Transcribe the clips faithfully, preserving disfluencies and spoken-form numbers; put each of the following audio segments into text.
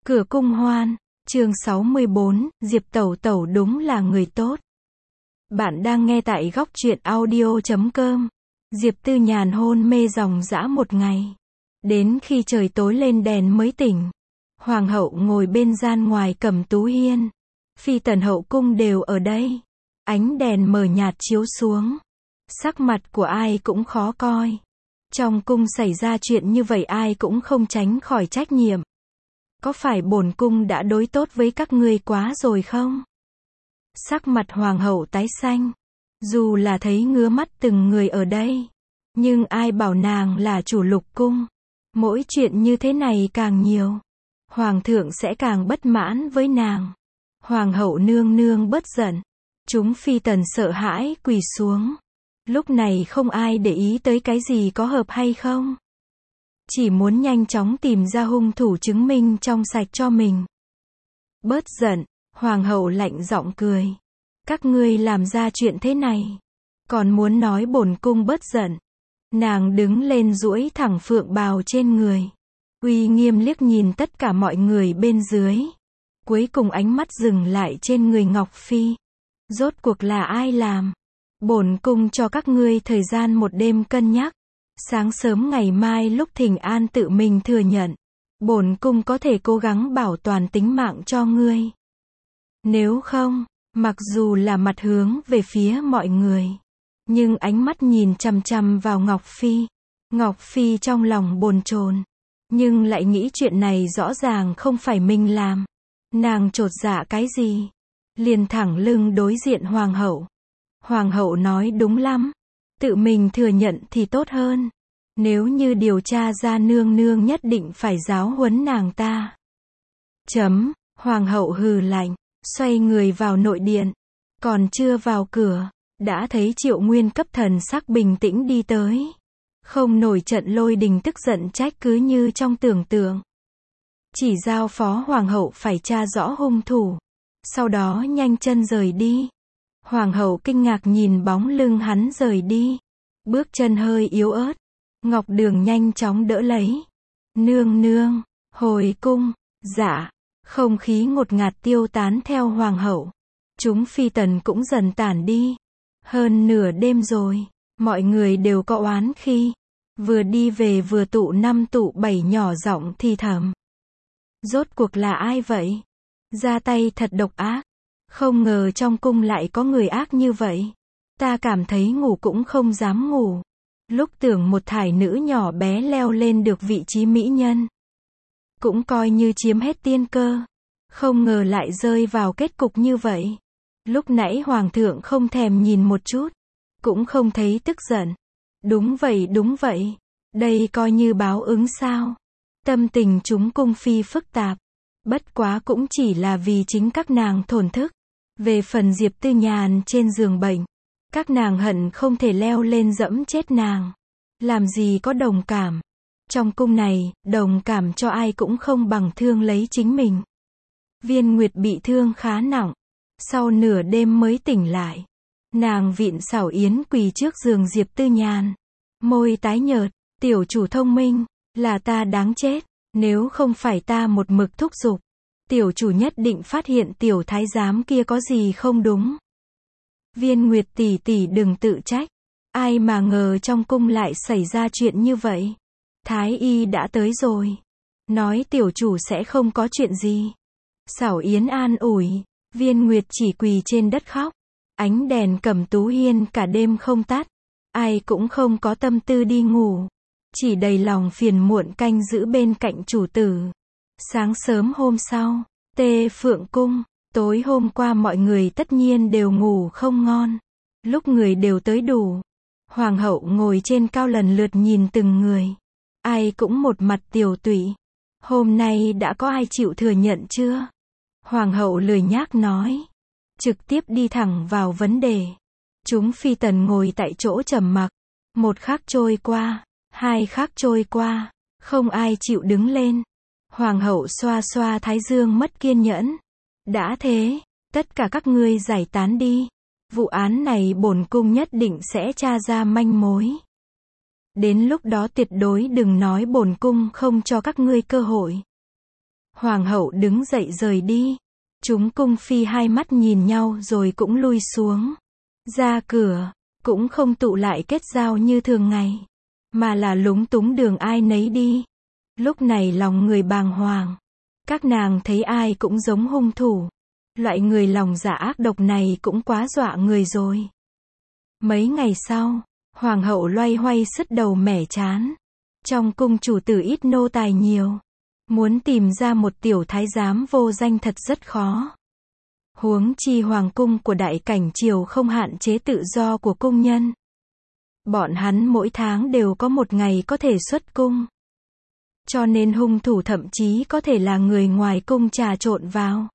Cửa cung hoan, chương sáu mươi bốn, Diệp Tẩu Tẩu đúng là người tốt. Bạn đang nghe tại góc truyện audio chấm com. Diệp Tư Nhàn hôn mê ròng rã một ngày. Đến khi trời tối lên đèn mới tỉnh. Hoàng hậu ngồi bên gian ngoài Cẩm Tú Hiên. Phi tần hậu cung đều ở đây. Ánh đèn mờ nhạt chiếu xuống. Sắc mặt của ai cũng khó coi. Trong cung xảy ra chuyện như vậy ai cũng không tránh khỏi trách nhiệm. Có phải bổn cung đã đối tốt với các ngươi quá rồi không? Sắc mặt hoàng hậu tái xanh. Dù là thấy ngứa mắt từng người ở đây. Nhưng ai bảo nàng là chủ lục cung. Mỗi chuyện như thế này càng nhiều. Hoàng thượng sẽ càng bất mãn với nàng. Hoàng hậu nương nương bớt giận. Chúng phi tần sợ hãi quỳ xuống. Lúc này không ai để ý tới cái gì có hợp hay không. Chỉ muốn nhanh chóng tìm ra hung thủ chứng minh trong sạch cho mình. Bớt giận, hoàng hậu lạnh giọng cười. Các ngươi làm ra chuyện thế này. Còn muốn nói bổn cung bớt giận. Nàng đứng lên duỗi thẳng phượng bào trên người. Uy nghiêm liếc nhìn tất cả mọi người bên dưới. Cuối cùng ánh mắt dừng lại trên người Ngọc Phi. Rốt cuộc là ai làm? Bổn cung cho các ngươi thời gian một đêm cân nhắc. Sáng sớm ngày mai lúc thỉnh an tự mình thừa nhận. Bổn cung có thể cố gắng bảo toàn tính mạng cho ngươi. Nếu không, mặc dù là mặt hướng về phía mọi người. Nhưng ánh mắt nhìn chằm chằm vào Ngọc Phi. Ngọc Phi trong lòng bồn chồn. Nhưng lại nghĩ chuyện này rõ ràng không phải mình làm. Nàng chột dạ cái gì? Liền thẳng lưng đối diện hoàng hậu. Hoàng hậu nói đúng lắm. Tự mình thừa nhận thì tốt hơn. Nếu như điều tra ra nương nương nhất định phải giáo huấn nàng ta. Chấm, hoàng hậu hừ lạnh, xoay người vào nội điện. Còn chưa vào cửa, đã thấy Triệu Nguyên cấp thần sắc bình tĩnh đi tới. Không nổi trận lôi đình tức giận trách cứ như trong tưởng tượng. Chỉ giao phó hoàng hậu phải tra rõ hung thủ. Sau đó nhanh chân rời đi. Hoàng hậu kinh ngạc nhìn bóng lưng hắn rời đi. Bước chân hơi yếu ớt. Ngọc Đường nhanh chóng đỡ lấy. Nương nương, hồi cung, dạ. Không khí ngột ngạt tiêu tán theo hoàng hậu. Chúng phi tần cũng dần tản đi. Hơn nửa đêm rồi, mọi người đều có oán khi. Vừa đi về vừa tụ năm tụ bảy nhỏ giọng thì thầm. Rốt cuộc là ai vậy? Ra tay thật độc ác. Không ngờ trong cung lại có người ác như vậy. Ta cảm thấy ngủ cũng không dám ngủ. Lúc tưởng một thải nữ nhỏ bé leo lên được vị trí mỹ nhân. Cũng coi như chiếm hết tiên cơ. Không ngờ lại rơi vào kết cục như vậy. Lúc nãy hoàng thượng không thèm nhìn một chút. Cũng không thấy tức giận. Đúng vậy đúng vậy. Đây coi như báo ứng sao. Tâm tình chúng cung phi phức tạp. Bất quá cũng chỉ là vì chính các nàng thổn thức. Về phần Diệp Tư Nhàn trên giường bệnh. Các nàng hận không thể leo lên dẫm chết nàng. Làm gì có đồng cảm. Trong cung này, đồng cảm cho ai cũng không bằng thương lấy chính mình. Viên Nguyệt bị thương khá nặng. Sau nửa đêm mới tỉnh lại. Nàng vịn Xảo Yến quỳ trước giường Diệp Tư Nhàn. Môi tái nhợt, tiểu chủ thông minh, là ta đáng chết. Nếu không phải ta một mực thúc giục. Tiểu chủ nhất định phát hiện tiểu thái giám kia có gì không đúng. Viên Nguyệt tỷ tỷ đừng tự trách. Ai mà ngờ trong cung lại xảy ra chuyện như vậy. Thái y đã tới rồi. Nói tiểu chủ sẽ không có chuyện gì. Xảo Yến an ủi. Viên Nguyệt chỉ quỳ trên đất khóc. Ánh đèn Cẩm Tú Hiên cả đêm không tắt. Ai cũng không có tâm tư đi ngủ. Chỉ đầy lòng phiền muộn canh giữ bên cạnh chủ tử. Sáng sớm hôm sau, Tê Phượng Cung. Tối hôm qua mọi người tất nhiên đều ngủ không ngon. Lúc người đều tới đủ. Hoàng hậu ngồi trên cao lần lượt nhìn từng người. Ai cũng một mặt tiều tụy. Hôm nay đã có ai chịu thừa nhận chưa? Hoàng hậu lười nhác nói. Trực tiếp đi thẳng vào vấn đề. Chúng phi tần ngồi tại chỗ trầm mặc. Một khắc trôi qua. Hai khắc trôi qua. Không ai chịu đứng lên. Hoàng hậu xoa xoa thái dương mất kiên nhẫn. Đã thế, tất cả các ngươi giải tán đi. Vụ án này bổn cung nhất định sẽ tra ra manh mối. Đến lúc đó tuyệt đối đừng nói bổn cung không cho các ngươi cơ hội. Hoàng hậu đứng dậy rời đi. Chúng cung phi hai mắt nhìn nhau rồi cũng lui xuống. Ra cửa, cũng không tụ lại kết giao như thường ngày, mà là lúng túng đường ai nấy đi. Lúc này lòng người bàng hoàng. Các nàng thấy ai cũng giống hung thủ. Loại người lòng dạ ác độc này cũng quá dọa người rồi. Mấy ngày sau, hoàng hậu loay hoay sứt đầu mẻ chán. Trong cung chủ tử ít nô tài nhiều. Muốn tìm ra một tiểu thái giám vô danh thật rất khó. Huống chi hoàng cung của đại cảnh triều không hạn chế tự do của cung nhân. Bọn hắn mỗi tháng đều có một ngày có thể xuất cung. Cho nên hung thủ thậm chí có thể là người ngoài cung trà trộn vào.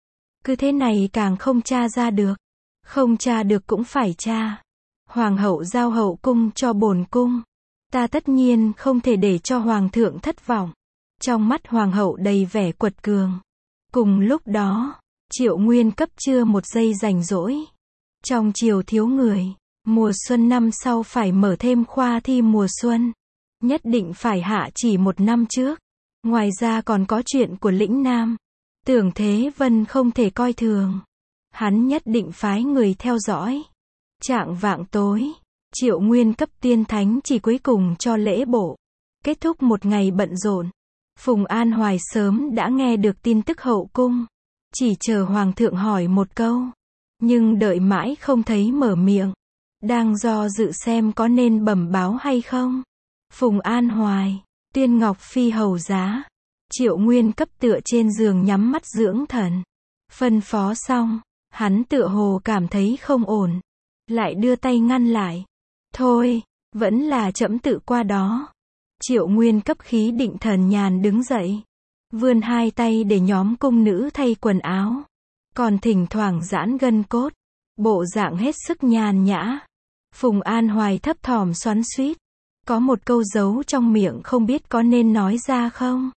Cứ thế này càng không tra ra được. Không tra được cũng phải tra. Hoàng hậu giao hậu cung cho bổn cung. Ta tất nhiên không thể để cho hoàng thượng thất vọng. Trong mắt hoàng hậu đầy vẻ quật cường. Cùng lúc đó, Triệu Nguyên cấp chưa một giây rảnh rỗi. Trong triều thiếu người, mùa xuân năm sau phải mở thêm khoa thi mùa xuân. Nhất định phải hạ chỉ một năm trước. Ngoài ra còn có chuyện của lĩnh Nam. Tưởng Thế Vân không thể coi thường. Hắn nhất định phái người theo dõi. Chạng vạng tối, Triệu Nguyên cấp tiên thánh chỉ cuối cùng cho lễ bộ. Kết thúc một ngày bận rộn. Phùng An Hoài sớm đã nghe được tin tức hậu cung. Chỉ chờ hoàng thượng hỏi một câu. Nhưng đợi mãi không thấy mở miệng. Đang do dự xem có nên bẩm báo hay không. Phùng An Hoài, Tuyên Ngọc Phi hầu giá. Triệu Nguyên cấp tựa trên giường nhắm mắt dưỡng thần. Phân phó xong, hắn tựa hồ cảm thấy không ổn. Lại đưa tay ngăn lại. Thôi, vẫn là trẫm tự qua đó. Triệu Nguyên cấp khí định thần nhàn đứng dậy. Vươn hai tay để nhóm cung nữ thay quần áo. Còn thỉnh thoảng giãn gân cốt. Bộ dạng hết sức nhàn nhã. Phùng An Hoài thấp thỏm xoắn xuýt. Có một câu giấu trong miệng không biết có nên nói ra không?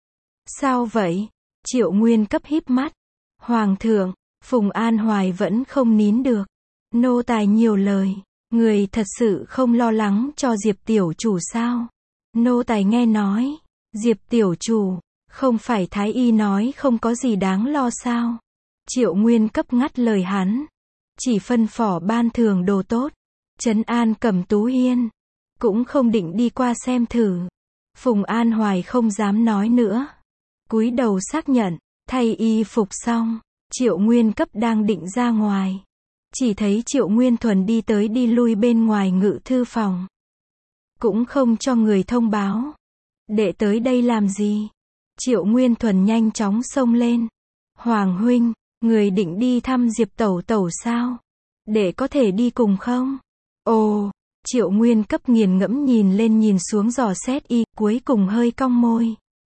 Sao vậy? Triệu Nguyên cấp híp mắt. Hoàng thượng, Phùng An Hoài vẫn không nín được. Nô tài nhiều lời. Người thật sự không lo lắng cho Diệp tiểu chủ sao? Nô tài nghe nói. Diệp tiểu chủ, không phải thái y nói không có gì đáng lo sao? Triệu Nguyên cấp ngắt lời hắn. Chỉ phân phỏ ban thường đồ tốt. Trấn an Cẩm Tú Hiên. Cũng không định đi qua xem thử. Phùng An Hoài không dám nói nữa. Cúi đầu xác nhận. Thay y phục xong, Triệu Nguyên cấp đang định ra ngoài. Chỉ thấy Triệu Nguyên Thuần đi tới đi lui bên ngoài ngự thư phòng. Cũng không cho người thông báo. Đệ tới đây làm gì? Triệu Nguyên Thuần nhanh chóng xông lên. Hoàng huynh, người định đi thăm Diệp tẩu tẩu sao? Đệ có thể đi cùng không? Ồ, Triệu Nguyên cấp nghiền ngẫm nhìn lên nhìn xuống dò xét y, cuối cùng hơi cong môi.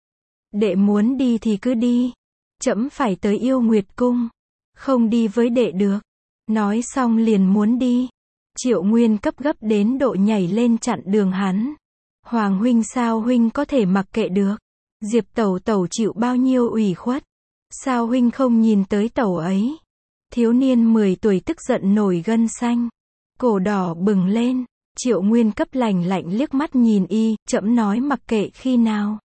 Đệ muốn đi thì cứ đi. Trẫm phải tới Yêu Nguyệt cung. Không đi với đệ được. Nói xong liền muốn đi. Triệu Nguyên cấp gấp đến độ nhảy lên chặn đường hắn. Hoàng huynh sao huynh có thể mặc kệ được? Diệp tẩu tẩu chịu bao nhiêu ủy khuất? Sao huynh không nhìn tới tẩu ấy? Thiếu niên mười tuổi tức giận nổi gân xanh. Cổ đỏ bừng lên. Triệu Nguyên cấp lạnh lạnh liếc mắt nhìn y, trẫm nói mặc kệ khi nào.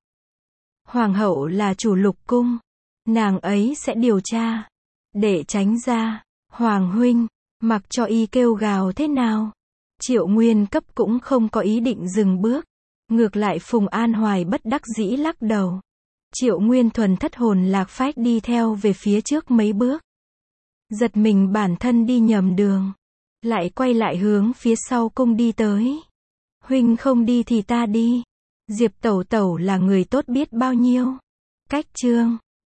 Hoàng hậu là chủ lục cung. Nàng ấy sẽ điều tra. Để tránh ra. Hoàng huynh, mặc cho y kêu gào thế nào? Triệu Nguyên cấp cũng không có ý định dừng bước. Ngược lại Phùng An Hoài bất đắc dĩ lắc đầu. Triệu Nguyên Thuần thất hồn lạc phách đi theo về phía trước mấy bước. Giật mình bản thân đi nhầm đường. Lại quay lại hướng phía sau cung đi tới. Huynh không đi thì ta đi. Diệp tẩu tẩu là người tốt biết bao nhiêu. Cách chương